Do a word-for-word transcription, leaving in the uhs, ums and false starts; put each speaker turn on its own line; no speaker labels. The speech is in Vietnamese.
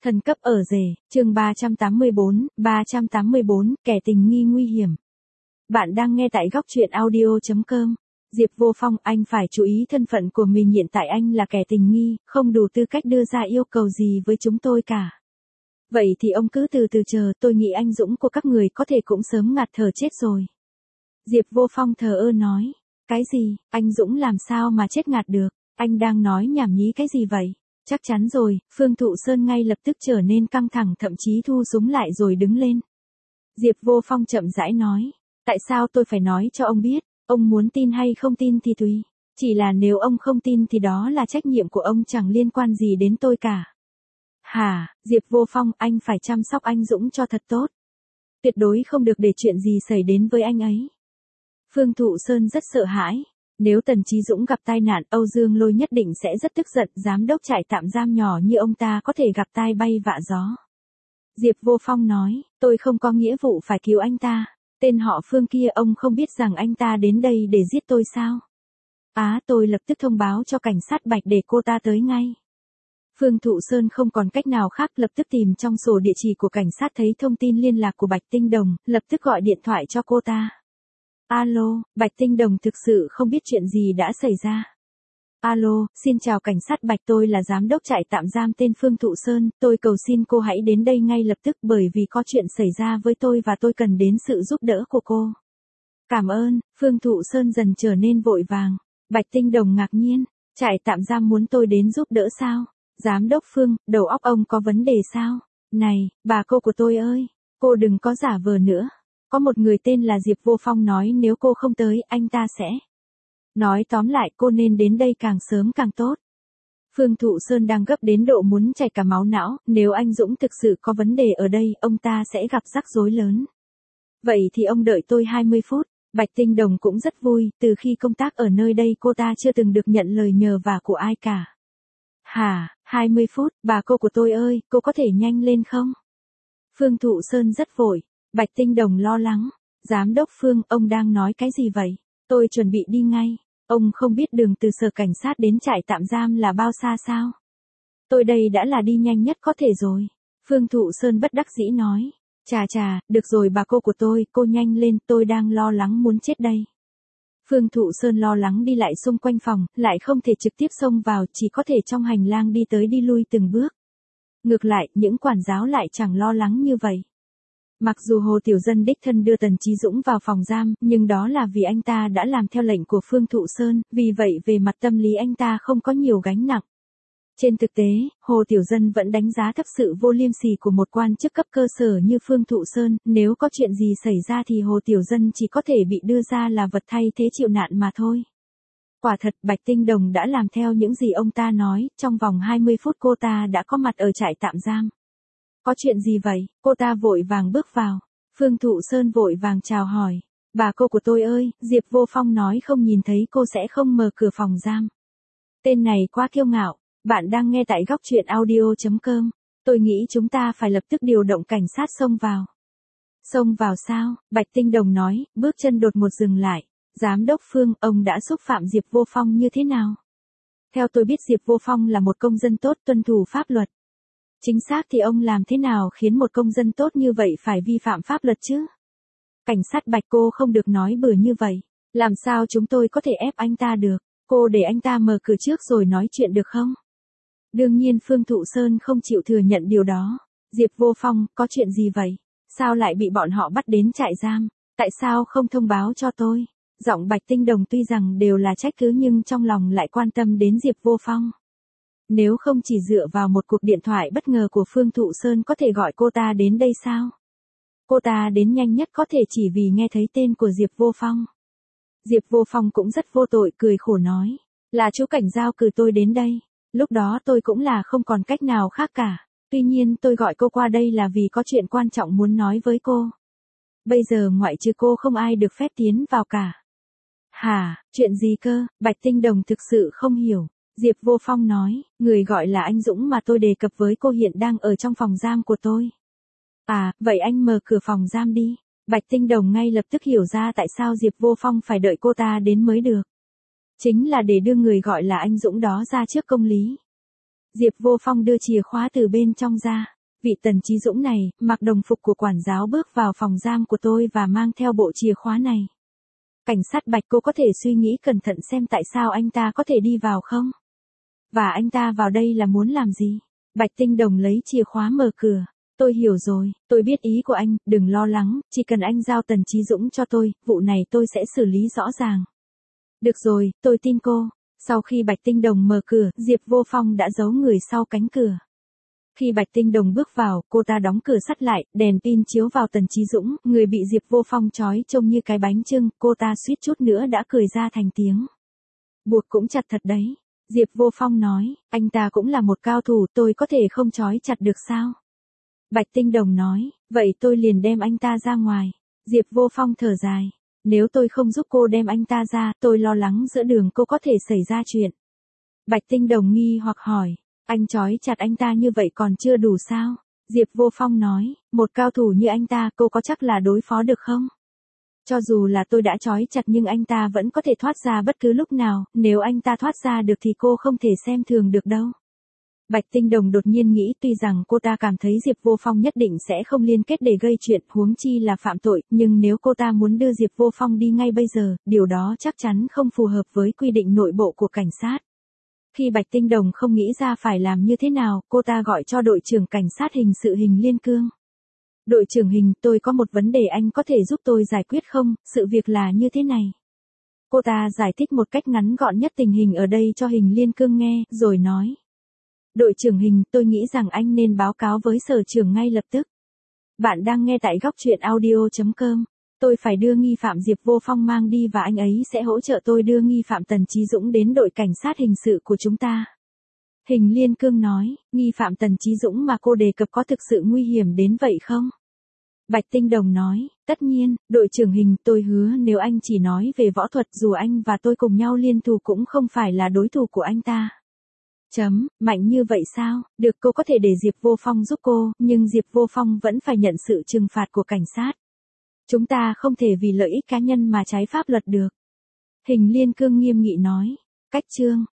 Thần cấp ở rể, chương ba trăm tám mươi bốn, ba trăm tám mươi bốn, kẻ tình nghi nguy hiểm. Bạn đang nghe tại góc truyện audio chấm com. Diệp Vô Phong, anh phải chú ý thân phận của mình, hiện tại anh là kẻ tình nghi, không đủ tư cách đưa ra yêu cầu gì với chúng tôi cả. Vậy thì ông cứ từ từ chờ, tôi nghĩ anh Dũng của các người có thể cũng sớm ngạt thở chết rồi. Diệp Vô Phong thờ ơ nói. Cái gì, anh Dũng làm sao mà chết ngạt được, anh đang nói nhảm nhí cái gì vậy? Chắc chắn rồi, Phương Thụ Sơn ngay lập tức trở nên căng thẳng, thậm chí thu súng lại rồi đứng lên. Diệp Vô Phong chậm rãi nói, tại sao tôi phải nói cho ông biết, ông muốn tin hay không tin thì tùy, chỉ là nếu ông không tin thì đó là trách nhiệm của ông, chẳng liên quan gì đến tôi cả. Hả, Diệp Vô Phong, anh phải chăm sóc anh Dũng cho thật tốt. Tuyệt đối không được để chuyện gì xảy đến với anh ấy. Phương Thụ Sơn rất sợ hãi. Nếu Tần Chí Dũng gặp tai nạn, Âu Dương Lôi nhất định sẽ rất tức giận, giám đốc trại tạm giam nhỏ như ông ta có thể gặp tai bay vạ gió. Diệp Vô Phong nói, tôi không có nghĩa vụ phải cứu anh ta. Tên họ Phương kia, ông không biết rằng anh ta đến đây để giết tôi sao? Á, tôi lập tức thông báo cho cảnh sát Bạch để cô ta tới ngay. Phương Thụ Sơn không còn cách nào khác, lập tức tìm trong sổ địa chỉ của cảnh sát, thấy thông tin liên lạc của Bạch Tinh Đồng, lập tức gọi điện thoại cho cô ta. Alo, Bạch Tinh Đồng thực sự không biết chuyện gì đã xảy ra. Alo, xin chào cảnh sát Bạch, tôi là giám đốc trại tạm giam tên Phương Thụ Sơn, tôi cầu xin cô hãy đến đây ngay lập tức bởi vì có chuyện xảy ra với tôi và tôi cần đến sự giúp đỡ của cô. Cảm ơn, Phương Thụ Sơn dần trở nên vội vàng. Bạch Tinh Đồng ngạc nhiên, trại tạm giam muốn tôi đến giúp đỡ sao? Giám đốc Phương, đầu óc ông có vấn đề sao? Này, bà cô của tôi ơi, cô đừng có giả vờ nữa. Có một người tên là Diệp Vô Phong nói nếu cô không tới, anh ta sẽ. Nói tóm lại, cô nên đến đây càng sớm càng tốt. Phương Thụ Sơn đang gấp đến độ muốn chảy cả máu não, nếu anh Dũng thực sự có vấn đề ở đây, ông ta sẽ gặp rắc rối lớn. Vậy thì ông đợi tôi hai mươi phút. Bạch Tinh Đồng cũng rất vui, từ khi công tác ở nơi đây cô ta chưa từng được nhận lời nhờ vả của ai cả. Hả, hai mươi phút, bà cô của tôi ơi, cô có thể nhanh lên không? Phương Thụ Sơn rất vội. Bạch Tinh Đồng lo lắng. Giám đốc Phương, ông đang nói cái gì vậy? Tôi chuẩn bị đi ngay. Ông không biết đường từ sở cảnh sát đến trại tạm giam là bao xa sao? Tôi đây đã là đi nhanh nhất có thể rồi. Phương Thụ Sơn bất đắc dĩ nói. Chà chà, được rồi bà cô của tôi, cô nhanh lên, tôi đang lo lắng muốn chết đây. Phương Thụ Sơn lo lắng đi lại xung quanh phòng, lại không thể trực tiếp xông vào, chỉ có thể trong hành lang đi tới đi lui từng bước. Ngược lại, những quản giáo lại chẳng lo lắng như vậy. Mặc dù Hồ Tiểu Dân đích thân đưa Tần Chí Dũng vào phòng giam, nhưng đó là vì anh ta đã làm theo lệnh của Phương Thụ Sơn, vì vậy về mặt tâm lý anh ta không có nhiều gánh nặng. Trên thực tế, Hồ Tiểu Dân vẫn đánh giá thấp sự vô liêm sỉ của một quan chức cấp cơ sở như Phương Thụ Sơn, nếu có chuyện gì xảy ra thì Hồ Tiểu Dân chỉ có thể bị đưa ra là vật thay thế chịu nạn mà thôi. Quả thật, Bạch Tinh Đồng đã làm theo những gì ông ta nói, trong vòng hai mươi phút cô ta đã có mặt ở trại tạm giam. Có chuyện gì vậy? Cô ta vội vàng bước vào. Phương Thụ Sơn vội vàng chào hỏi. Bà cô của tôi ơi, Diệp Vô Phong nói không nhìn thấy cô sẽ không mở cửa phòng giam. Tên này quá kiêu ngạo. Bạn đang nghe tại góc truyện audio chấm com. Tôi nghĩ chúng ta phải lập tức điều động cảnh sát xông vào. Xông vào sao? Bạch Tinh Đồng nói, bước chân đột ngột dừng lại. Giám đốc Phương, ông đã xúc phạm Diệp Vô Phong như thế nào? Theo tôi biết Diệp Vô Phong là một công dân tốt, tuân thủ pháp luật. Chính xác thì ông làm thế nào khiến một công dân tốt như vậy phải vi phạm pháp luật chứ? Cảnh sát Bạch, cô không được nói bừa như vậy. Làm sao chúng tôi có thể ép anh ta được? Cô để anh ta mở cửa trước rồi nói chuyện được không? Đương nhiên Phương Thụ Sơn không chịu thừa nhận điều đó. Diệp Vô Phong, có chuyện gì vậy? Sao lại bị bọn họ bắt đến trại giam? Tại sao không thông báo cho tôi? Giọng Bạch Tinh Đồng tuy rằng đều là trách cứ nhưng trong lòng lại quan tâm đến Diệp Vô Phong. Nếu không chỉ dựa vào một cuộc điện thoại bất ngờ của Phương Thụ Sơn có thể gọi cô ta đến đây sao? Cô ta đến nhanh nhất có thể chỉ vì nghe thấy tên của Diệp Vô Phong. Diệp Vô Phong cũng rất vô tội, cười khổ nói. Là chú cảnh giao cử tôi đến đây. Lúc đó tôi cũng là không còn cách nào khác cả. Tuy nhiên tôi gọi cô qua đây là vì có chuyện quan trọng muốn nói với cô. Bây giờ ngoại trừ cô không ai được phép tiến vào cả. Hả, chuyện gì cơ? Bạch Tinh Đồng thực sự không hiểu. Diệp Vô Phong nói, người gọi là anh Dũng mà tôi đề cập với cô hiện đang ở trong phòng giam của tôi. À, vậy anh mở cửa phòng giam đi. Bạch Tinh Đồng ngay lập tức hiểu ra tại sao Diệp Vô Phong phải đợi cô ta đến mới được. Chính là để đưa người gọi là anh Dũng đó ra trước công lý. Diệp Vô Phong đưa chìa khóa từ bên trong ra. Vị Tần Chí Dũng này, mặc đồng phục của quản giáo bước vào phòng giam của tôi và mang theo bộ chìa khóa này. Cảnh sát Bạch, cô có thể suy nghĩ cẩn thận xem tại sao anh ta có thể đi vào không? Và anh ta vào đây là muốn làm gì? Bạch Tinh Đồng lấy chìa khóa mở cửa. Tôi hiểu rồi, tôi biết ý của anh, đừng lo lắng, chỉ cần anh giao Tần Chí Dũng cho tôi, vụ này tôi sẽ xử lý rõ ràng. Được rồi, tôi tin cô. Sau khi Bạch Tinh Đồng mở cửa, Diệp Vô Phong đã giấu người sau cánh cửa. Khi Bạch Tinh Đồng bước vào, cô ta đóng cửa sắt lại, đèn pin chiếu vào Tần Chí Dũng, người bị Diệp Vô Phong trói trông như cái bánh chưng, cô ta suýt chút nữa đã cười ra thành tiếng. Buộc cũng chặt thật đấy. Diệp Vô Phong nói, anh ta cũng là một cao thủ, tôi có thể không trói chặt được sao? Bạch Tinh Đồng nói, vậy tôi liền đem anh ta ra ngoài. Diệp Vô Phong thở dài, nếu tôi không giúp cô đem anh ta ra, tôi lo lắng giữa đường cô có thể xảy ra chuyện. Bạch Tinh Đồng nghi hoặc hỏi, anh trói chặt anh ta như vậy còn chưa đủ sao? Diệp Vô Phong nói, một cao thủ như anh ta, cô có chắc là đối phó được không? Cho dù là tôi đã trói chặt nhưng anh ta vẫn có thể thoát ra bất cứ lúc nào, nếu anh ta thoát ra được thì cô không thể xem thường được đâu. Bạch Tinh Đồng đột nhiên nghĩ tuy rằng cô ta cảm thấy Diệp Vô Phong nhất định sẽ không liên kết để gây chuyện huống chi là phạm tội, nhưng nếu cô ta muốn đưa Diệp Vô Phong đi ngay bây giờ, điều đó chắc chắn không phù hợp với quy định nội bộ của cảnh sát. Khi Bạch Tinh Đồng không nghĩ ra phải làm như thế nào, cô ta gọi cho đội trưởng cảnh sát hình sự Hình Liên Cương. Đội trưởng Hình, tôi có một vấn đề anh có thể giúp tôi giải quyết không, sự việc là như thế này. Cô ta giải thích một cách ngắn gọn nhất tình hình ở đây cho Hình Liên Cương nghe, rồi nói. Đội trưởng Hình, tôi nghĩ rằng anh nên báo cáo với sở trưởng ngay lập tức. Bạn đang nghe tại góc truyện audio chấm com. Tôi phải đưa nghi phạm Diệp Vô Phong mang đi và anh ấy sẽ hỗ trợ tôi đưa nghi phạm Tần Chí Dũng đến đội cảnh sát hình sự của chúng ta. Hình Liên Cương nói, nghi phạm Tần Chí Dũng mà cô đề cập có thực sự nguy hiểm đến vậy không? Bạch Tinh Đồng nói, tất nhiên, đội trưởng Hình, tôi hứa nếu anh chỉ nói về võ thuật dù anh và tôi cùng nhau liên thủ cũng không phải là đối thủ của anh ta. Chấm, mạnh như vậy sao? Được, cô có thể để Diệp Vô Phong giúp cô, nhưng Diệp Vô Phong vẫn phải nhận sự trừng phạt của cảnh sát. Chúng ta không thể vì lợi ích cá nhân mà trái pháp luật được. Hình Liên Cương nghiêm nghị nói. Cách chương